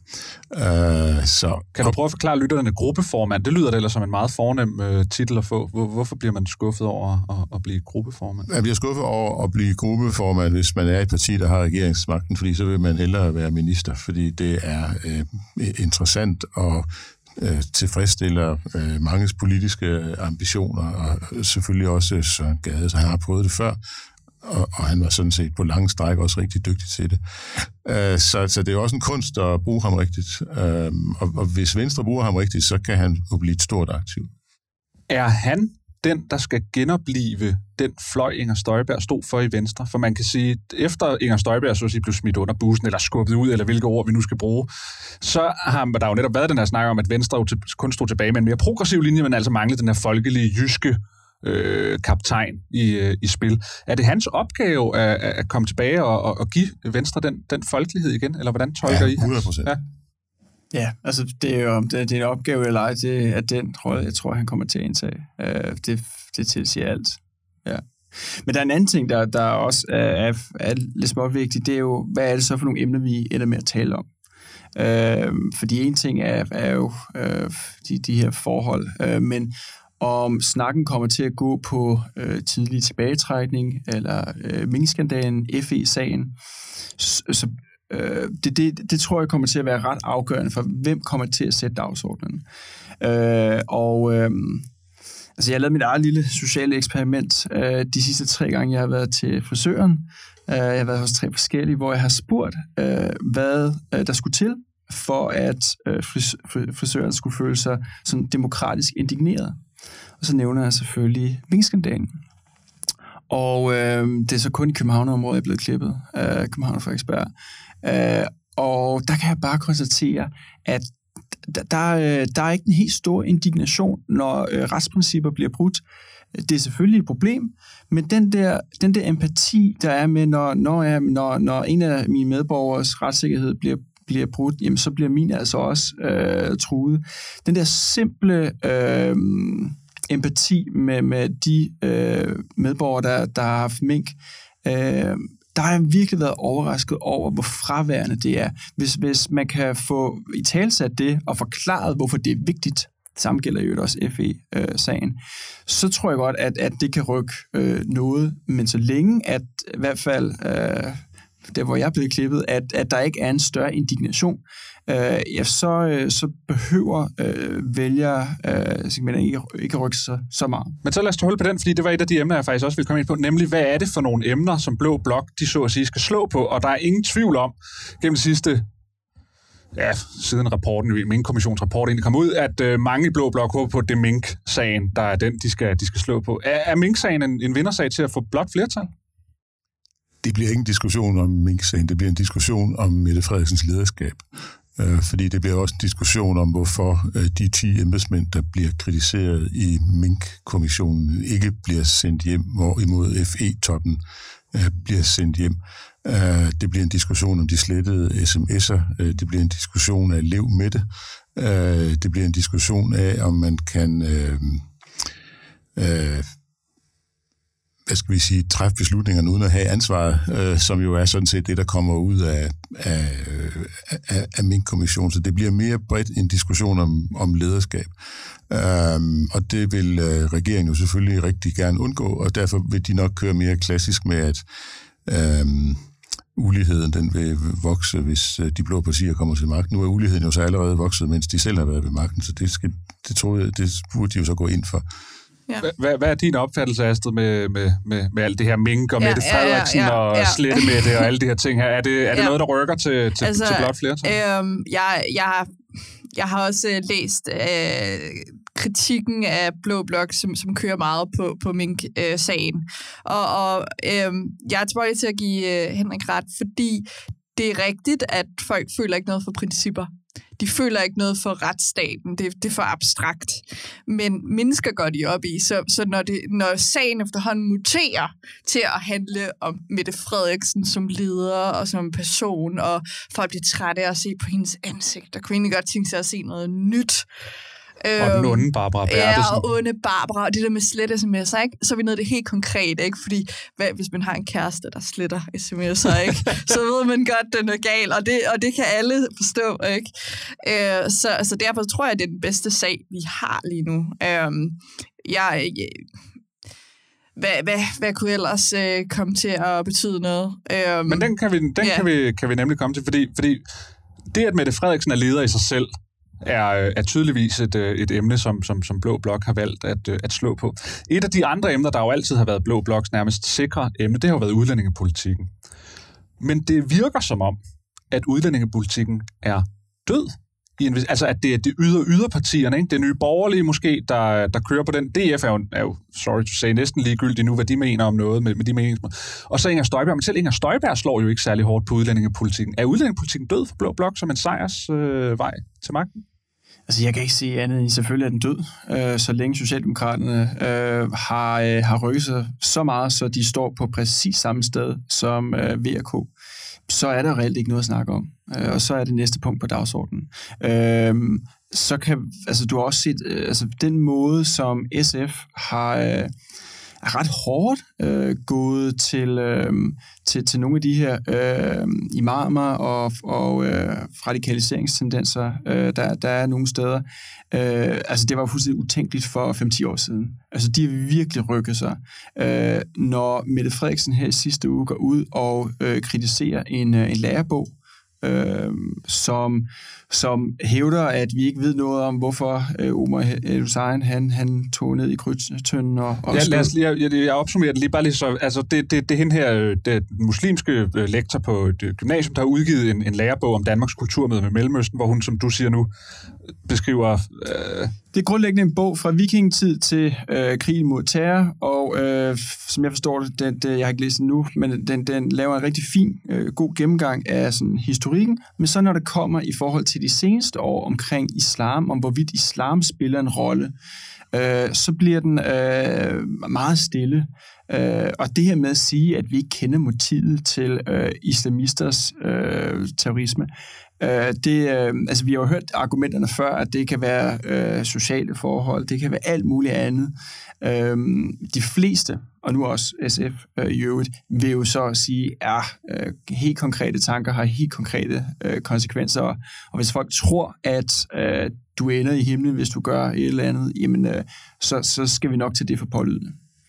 Uh, så, kan du prøve at forklare lytterne gruppeformand? Det lyder da ellers som en meget fornem uh, titel at få. Hvor, hvorfor bliver man skuffet over at, at blive gruppeformand? Man bliver skuffet over at blive gruppeformand, hvis man er et parti, der har regeringsmagten, fordi så vil man hellere være minister, fordi det er uh, interessant og øh, tilfredsstiller øh, manges politiske ambitioner, og selvfølgelig også Søren Gade, så han har prøvet det før, og, og han var sådan set på lange stræk også rigtig dygtig til det. Øh, så, så det er også en kunst at bruge ham rigtigt, øh, og, og hvis Venstre bruger ham rigtigt, så kan han jo blive et stort aktiv. Er han den, der skal genoplive den fløj, Inger Støjberg stod for i Venstre? For man kan sige, efter Inger Støjberg så at sige, blev smidt under bussen, eller skubbet ud, eller hvilke ord vi nu skal bruge, så har der jo netop været den her snak om, at Venstre jo til, kun stod tilbage med en mere progressiv linje, men altså manglede den her folkelige, jyske øh, kaptajn i, øh, i spil. Er det hans opgave at, at komme tilbage og, og, og give Venstre den, den folkelighed igen, eller hvordan tolker ja, I? hundrede procent. Ja. Ja, altså det er jo det, det er en opgave eller ej, det er den rolle, jeg tror, han kommer til at indtage. Uh, det, det tilsiger alt. Ja. Men der er en anden ting, der, der også er, er, er lidt småvigtigt, det er jo, hvad er det så for nogle emner, vi ender med at tale om? Uh, fordi en ting er, er jo uh, de, de her forhold, uh, men om snakken kommer til at gå på uh, tidlig tilbagetrækning, eller uh, minkskandalen, F E-sagen, så, så Det, det, det tror jeg kommer til at være ret afgørende for, hvem kommer til at sætte dagsordenen. Øh, og øh, altså jeg har lavet mit eget lille sociale eksperiment øh, de sidste tre gange, jeg har været til frisøren. Øh, jeg har været hos tre forskellige, hvor jeg har spurgt, øh, hvad øh, der skulle til, for at øh, fris, frisøren skulle føle sig sådan demokratisk indigneret. Og så nævner jeg selvfølgelig minkskandalen. Og øh, det er så kun i København-området, jeg er blevet klippet. Øh, København og Frederiksberg. Øh, og der kan jeg bare konstatere, at der, der, der er ikke en helt stor indignation, når øh, retsprincipper bliver brudt. Det er selvfølgelig et problem, men den der, den der empati, der er med, når, når, jeg, når, når en af mine medborgers retssikkerhed bliver, bliver brudt, jamen, så bliver min altså også øh, truet. Den der simple øh, empati med, med de øh, medborgere, der, der har haft mink, øh, der har jeg virkelig været overrasket over, hvor fraværende det er. Hvis, hvis man kan få i talsat det og forklaret, hvorfor det er vigtigt, samme gælder jo også F E-sagen, så tror jeg godt, at, at det kan rykke øh, noget. Men så længe, at i hvert fald, øh, der hvor jeg er blevet klippet, at, at der ikke er en større indignation, øh, ja, så, øh, så behøver øh, vælgere øh, ikke, ikke rykke sig så meget. Men så lad os holde på den, fordi det var et af de emner, jeg faktisk også ville komme ind på, nemlig hvad er det for nogle emner, som Blå Blok, de så at sige, skal slå på, og der er ingen tvivl om, gennem de sidste, ja, siden rapporten, Mink-kommissionens rapport egentlig kom ud, at øh, mange i Blå Blok håber på, at det er Mink-sagen, der er den, de skal, de skal slå på. Er, er Mink-sagen en, en vindersag til at få blot flertal? Det bliver ikke en diskussion om Mink-sagen, det bliver en diskussion om Mette Frederiksens lederskab. Øh, fordi det bliver også en diskussion om, hvorfor øh, de ti embedsmænd, der bliver kritiseret i Mink-kommissionen, ikke bliver sendt hjem, hvorimod F E-toppen øh, bliver sendt hjem. Øh, det bliver en diskussion om de slettede sms'er. Øh, det bliver en diskussion af lev med det. Øh, det bliver en diskussion af, om man kan Øh, øh, hvad skal vi sige, træffe beslutningerne uden at have ansvaret, øh, som jo er sådan set det, der kommer ud af, af, af, af Mink-kommissionen. Så det bliver mere bredt en diskussion om, om lederskab. Øhm, og det vil øh, regeringen jo selvfølgelig rigtig gerne undgå, og derfor vil de nok køre mere klassisk med, at øh, uligheden den vil vokse, hvis de blå partier kommer til magten. Nu er uligheden jo så allerede vokset, mens de selv har været ved magten, så det, skal, det, tror jeg, det burde de jo så gå ind for. Ja. Hvad, hvad er din opfattelse, Astrid, med, med, med, med alt det her Mink og ja, Mette Frederiksen ja, ja, ja, og ja. Slettemette og alle de her ting her? Er det, er det ja. noget, der rykker til, til, altså, til blot flertal? Øhm, jeg, jeg, har, jeg har også øh, læst øh, kritikken af Blå Blok, som, som kører meget på, på Mink-sagen. Øh, og og øh, jeg er tilbage til at give øh, Henrik ret, fordi det er rigtigt, at folk føler ikke noget for principper. De føler ikke noget for retsstaten. Det, det er for abstrakt. Men mennesker går de op i. Så, så når, det, når sagen efterhånden muterer til at handle om Mette Frederiksen som leder og som person, og folk bliver trætte af at se på hendes ansigt, der kunne egentlig godt tænke sig at se noget nyt. Og den onde Barbara Bertelsen. Ja, og onde Barbara, og det der med slet sms'er, ikke? Så er vi nået det helt konkret, ikke? Fordi hvad, hvis man har en kæreste, der sletter sms'er, ikke? Så ved man godt, den er gal, og det, og det kan alle forstå, ikke? Øh, så, så derfor tror jeg, det er den bedste sag, vi har lige nu. Øh, jeg, jeg, hvad, hvad, hvad kunne ellers øh, komme til at betyde noget? Øh, Men den, kan vi, den yeah. kan, vi, kan vi nemlig komme til, fordi, fordi det, at Mette Frederiksen er leder i sig selv, er, er tydeligvis et, et emne, som, som, som Blå Blok har valgt at, at slå på. Et af de andre emner, der jo altid har været Blå Bloks nærmest sikre emne, det har jo været udlændingepolitikken. Men det virker som om, at udlændingepolitikken er død. I en, altså, at det er de yder yderpartierne, ikke? Det nye borgerlige måske, der, der kører på den. D F er jo, er jo, sorry to say, næsten ligegyldigt nu, hvad de mener om noget med, med de meningsmål. Og så Inger Støjberg, men selv Inger Støjberg slår jo ikke særlig hårdt på udlændingepolitikken. Er udlændingepolitikken død for Blå Blok som en sejrs øh, vej til magten? Altså, jeg kan ikke sige andet end, selvfølgelig er den død, øh, så længe Socialdemokraterne øh, har, øh, har rykket sig så meget, så de står på præcis samme sted som øh, V og K. Så er der reelt ikke noget at snakke om. Øh, og så er det næste punkt på dagsordenen. Øh, så kan, altså, du har også set, øh, altså, den måde, som S F har... Øh, er ret hårdt øh, gået til, øh, til, til nogle af de her øh, imamer og, og øh, radikaliseringstendenser, øh, der, der er nogle steder. Øh, altså, det var fuldstændig utænkeligt for fem til ti år siden. Altså, de har virkelig rykket sig. Øh, når Mette Frederiksen her i sidste uge går ud og øh, kritiserer en, en lærebog, Øh, som, som hævder, at vi ikke ved noget om, hvorfor øh, Omar El-Hussein, han, han tog ned i krydstønden og... og ja, lad os lige, jeg, jeg opsummerer det lige bare lige så... Altså, det, det, det er hende her, det muslimske lektor på et gymnasium, der har udgivet en, en lærebog om Danmarks kulturmøde med Mellemøsten, hvor hun, som du siger nu, beskriver... Øh... Det er grundlæggende en bog fra vikingetid til øh, krigen mod terror, og øh, som jeg forstår det, det, det, jeg har ikke læst den nu, men den, den laver en rigtig fin, øh, god gennemgang af sådan, historikken, men så når det kommer i forhold til de seneste år omkring islam, om hvorvidt islam spiller en rolle, øh, så bliver den øh, meget stille. Øh, og det her med at sige, at vi ikke kender motivet til øh, islamisters øh, terrorisme, øh, det, øh, altså vi har jo hørt argumenterne før, at det kan være øh, sociale forhold, det kan være alt muligt andet. Øh, de fleste, og nu også S F øh, i øvrigt, vil jo så sige, at øh, helt konkrete tanker har helt konkrete øh, konsekvenser, og hvis folk tror, at øh, du ender i himlen, hvis du gør et eller andet, jamen, øh, så, så skal vi nok til det for pålydende.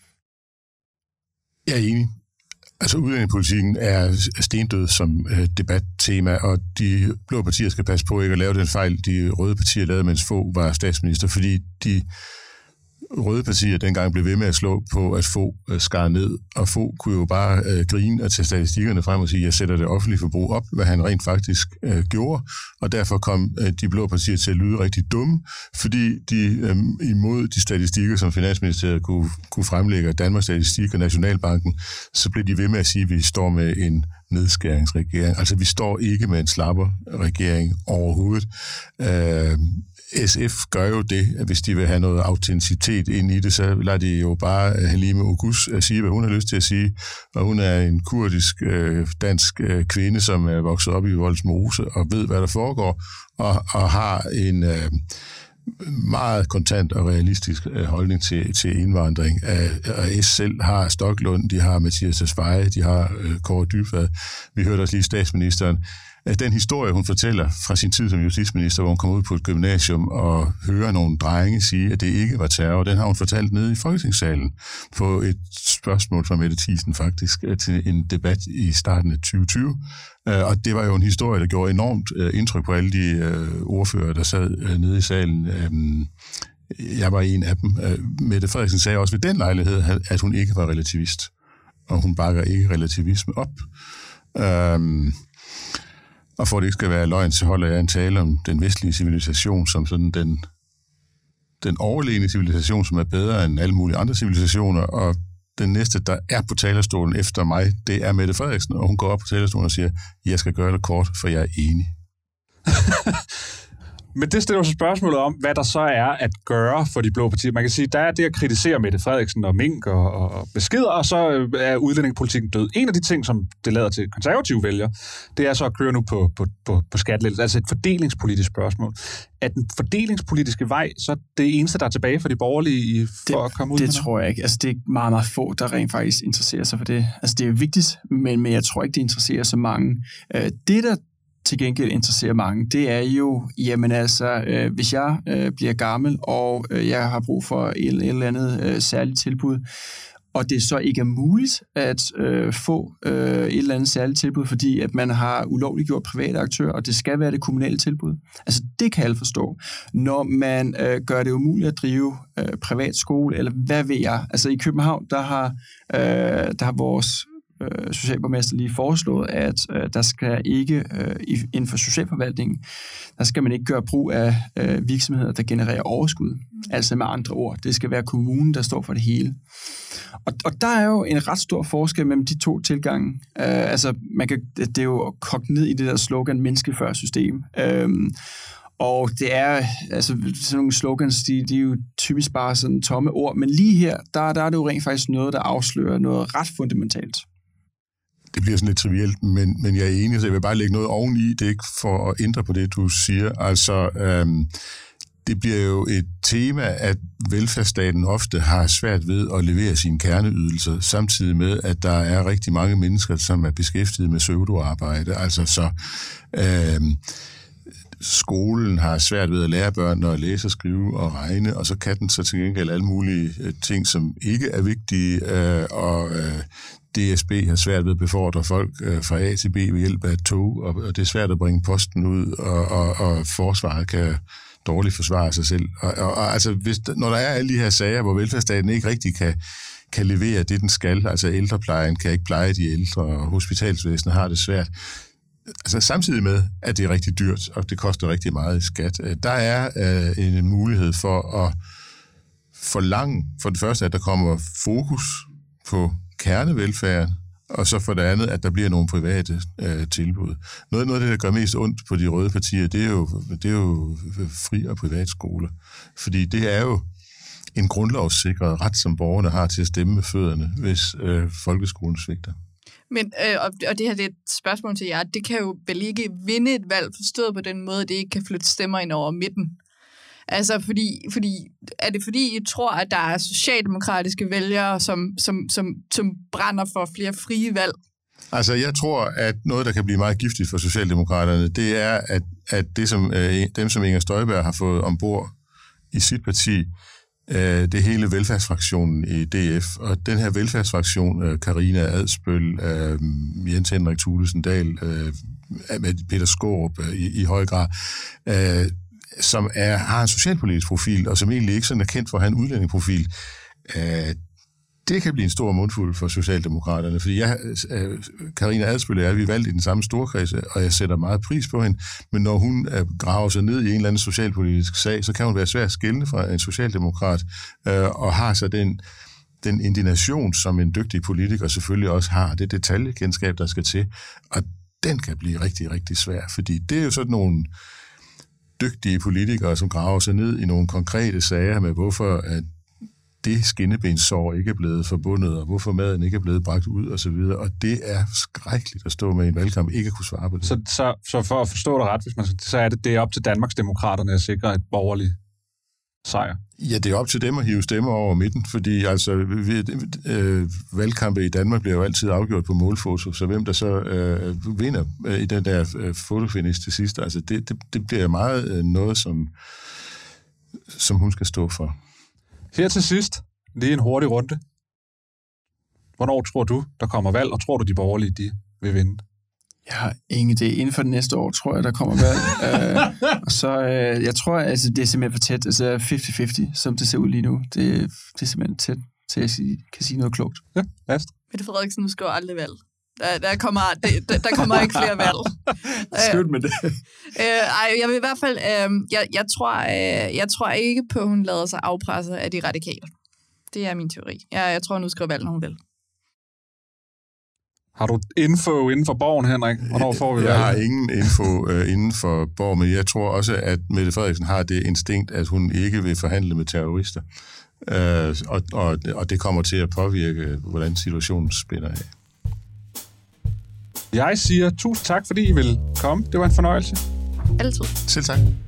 Jeg er enig. Altså, udlændingepolitikken er stendød som øh, debattema, og de blå partier skal passe på ikke at lave den fejl, de røde partier lavede, mens Fogh var statsminister, fordi de røde partier dengang blev ved med at slå på, at Fogh øh, skar ned, og Fogh kunne jo bare øh, grine og tage statistikkerne frem og sige, at jeg sætter det offentlige forbrug op, hvad han rent faktisk øh, gjorde, og derfor kom øh, de blå partier til at lyde rigtig dumme, fordi de øh, imod de statistikker, som Finansministeriet kunne, kunne fremlægge, Danmarks Statistik og Nationalbanken, så blev de ved med at sige, at vi står med en nedskæringsregering. Altså, vi står ikke med en slapper regering overhovedet. Øh, S F gør jo det, at hvis de vil have noget autenticitet ind i det, så lader de jo bare Halime Oguz sige, hvad hun har lyst til at sige. Og hun er en kurdisk, øh, dansk øh, kvinde, som er vokset op i Vollsmose og ved, hvad der foregår, og, og har en øh, meget kontant og realistisk øh, holdning til, til indvandring. Og S selv har Stoklund, de har Mathias Tesfaye, de har øh, Kåre Dybvad. Vi hørte også lige statsministeren. Den historie, hun fortæller fra sin tid som justitsminister, hvor hun kom ud på et gymnasium og hører nogle drenge sige, at det ikke var terror, den har hun fortalt nede i Folketingssalen på et spørgsmål fra Mette Thiesen faktisk til en debat i starten af tyve tyve. Og det var jo en historie, der gjorde enormt indtryk på alle de ordfører, der sad nede i salen. Jeg var en af dem. Mette Frederiksen sagde også ved den lejlighed, at hun ikke var relativist, og hun bakker ikke relativisme op. Og for at det ikke skal være løgn, så holder jeg en tale om den vestlige civilisation som sådan den, den overlegne civilisation, som er bedre end alle mulige andre civilisationer. Og den næste, der er på talerstolen efter mig, det er Mette Frederiksen, og hun går op på talerstolen og siger, jeg skal gøre det kort, for jeg er enig. Men det stiller jo så spørgsmålet om, hvad der så er at gøre for de blå partier. Man kan sige, der er det at kritisere Mette Frederiksen og Mink og, og beskeder, og så er udlændingepolitikken død. En af de ting, som det lader til konservative vælger, det er så at køre nu på, på, på, på skattelettelser, altså et fordelingspolitisk spørgsmål. Er den fordelingspolitiske vej så det eneste, der er tilbage for de borgerlige for det, at komme ud det med Det tror jeg ikke. Altså, det er meget, meget få, der rent faktisk interesserer sig for det. Altså, det er vigtigt, men, men jeg tror ikke, det interesserer så mange. Det, der til gengæld interesserer mange, det er jo, jamen altså, øh, hvis jeg øh, bliver gammel, og øh, jeg har brug for et, et eller andet øh, særligt tilbud, og det så ikke er muligt at øh, få øh, et eller andet særligt tilbud, fordi at man har ulovligt gjort private aktører, og det skal være det kommunale tilbud. Altså, det kan alle forstå. Når man øh, gør det umuligt at drive øh, privat skole, eller hvad ved jeg? Altså, i København, der har, øh, der har vores øh, socialborgmester lige foreslået, at øh, der skal ikke, øh, inden for socialforvaltningen, der skal man ikke gøre brug af øh, virksomheder, der genererer overskud. Mm. Altså med andre ord, det skal være kommunen, der står for det hele. Og, og der er jo en ret stor forskel mellem de to tilgange. Uh, altså, man kan, det er jo kogt ned i det der slogan, menneske før system. Um, og det er, altså, sådan nogle slogans, de, de er jo typisk bare sådan tomme ord, men lige her, der, der er det jo rent faktisk noget, der afslører noget ret fundamentalt. Det bliver sådan lidt trivielt, men, men jeg er enig, så jeg vil bare lægge noget oveni. Det er ikke for at ændre på det, du siger. Altså, øhm, det bliver jo et tema, at velfærdsstaten ofte har svært ved at levere sine kerneydelser, samtidig med, at der er rigtig mange mennesker, som er beskæftiget med pseudoarbejde. Altså, så øhm, skolen har svært ved at lære børnene at læse og skrive og regne, og så kan den så til gengæld alle mulige ting, som ikke er vigtige, øh, og øh, D S B har svært ved at befordre folk øh, fra A til B ved hjælp af et tog, og, og det er svært at bringe posten ud, og, og, og forsvaret kan dårligt forsvare sig selv. Og, og, og altså, hvis, når der er alle de her sager, hvor velfærdsstaten ikke rigtig kan, kan levere det, den skal, altså ældreplejen kan ikke pleje de ældre, og hospitalsvæsenet har det svært, altså samtidig med, at det er rigtig dyrt, og det koster rigtig meget i skat, der er øh, en mulighed for at forlange, for det første, at der kommer fokus på kernevelfærden, og så for det andet, at der bliver nogle private øh, tilbud. Noget, noget af det, der gør mest ondt på de røde partier, det er jo, det er jo fri- og privatskoler. Fordi det er jo en grundlovssikret ret, som borgerne har til at stemme med fødderne, hvis øh, folkeskolen svigter. Men, øh, og det her det er et spørgsmål til jer, det kan jo vel ikke vinde et valg, forstået på den måde, at det ikke kan flytte stemmer ind over midten. Altså, fordi, fordi, er det fordi, I tror, at der er socialdemokratiske vælgere, som, som, som, som brænder for flere frie valg? Altså, jeg tror, at noget, der kan blive meget giftigt for Socialdemokraterne, det er, at, at det, som, øh, dem, som Inger Støjberg har fået ombord i sit parti, øh, det hele velfærdsfraktionen i D F. Og den her velfærdsfraktion, øh, Karina Adsbøl, øh, Jens Henrik Thulesen Dahl, øh, med Peter Skaarup øh, i, i høj grad, øh, som er, har en socialpolitisk profil, og som egentlig ikke sådan er kendt for at have en udlændingeprofil, øh, det kan blive en stor mundfuld for Socialdemokraterne, fordi jeg, øh, Karina Adsbøl er, vi er valgt i den samme storkreds, og jeg sætter meget pris på hende, men når hun øh, graver sig ned i en eller anden socialpolitisk sag, så kan hun være svær at skelne fra en socialdemokrat, øh, og har så den, den indignation, som en dygtig politiker selvfølgelig også har, det detaljekendskab, der skal til, og den kan blive rigtig, rigtig svær, fordi det er jo sådan nogle dygtige politikere, som graver sig ned i nogle konkrete sager med, hvorfor at det skinnebensår ikke er blevet forbundet, og hvorfor maden ikke er blevet bragt ud, og så videre. Og det er skrækkeligt at stå med i en valgkamp ikke at kunne svare på det. Så, så, så for at forstå det ret, hvis man, så er det, det er op til Danmarksdemokraterne at sikre et borgerligt sejr? Ja, det er op til dem at hive stemmer over midten, fordi altså, vi, øh, valgkampe i Danmark bliver jo altid afgjort på målfoto, så hvem der så øh, vinder øh, i den der øh, fotofinish til sidst, altså det, det, det bliver meget øh, noget, som, som hun skal stå for. Her til sidst, lige en hurtig runde. Hvornår tror du, der kommer valg, og tror du, de borgerlige, de vil vinde? Jeg har ingen idé. Inden for det næste år, tror jeg, der kommer valg. uh, og så, uh, jeg tror, altså, det er simpelthen for tæt. Altså halvtreds halvtreds, som det ser ud lige nu. Det, det er simpelthen tæt til at sige, kan sige noget klogt. Ja, last. Mette Frederiksen, nu skal jo aldrig valg. Der, der, kommer, det, der, der kommer ikke flere valg. Slut med det. Uh, ej, jeg vil i hvert fald... Uh, jeg, jeg, tror, uh, jeg tror ikke på, at hun lader sig afpresse af de radikale. Det er min teori. Jeg, jeg tror, hun udskriver valg, når hun vil. Har du info inden for Borgen, Henrik? Hvornår får vi valg? Jeg har ingen info uh, inden for Borgen, men jeg tror også, at Mette Frederiksen har det instinkt, at hun ikke vil forhandle med terrorister. Uh, og, og, og det kommer til at påvirke, hvordan situationen spænder af. Jeg siger tusind tak, fordi I ville komme. Det var en fornøjelse. Altid. Selv tak.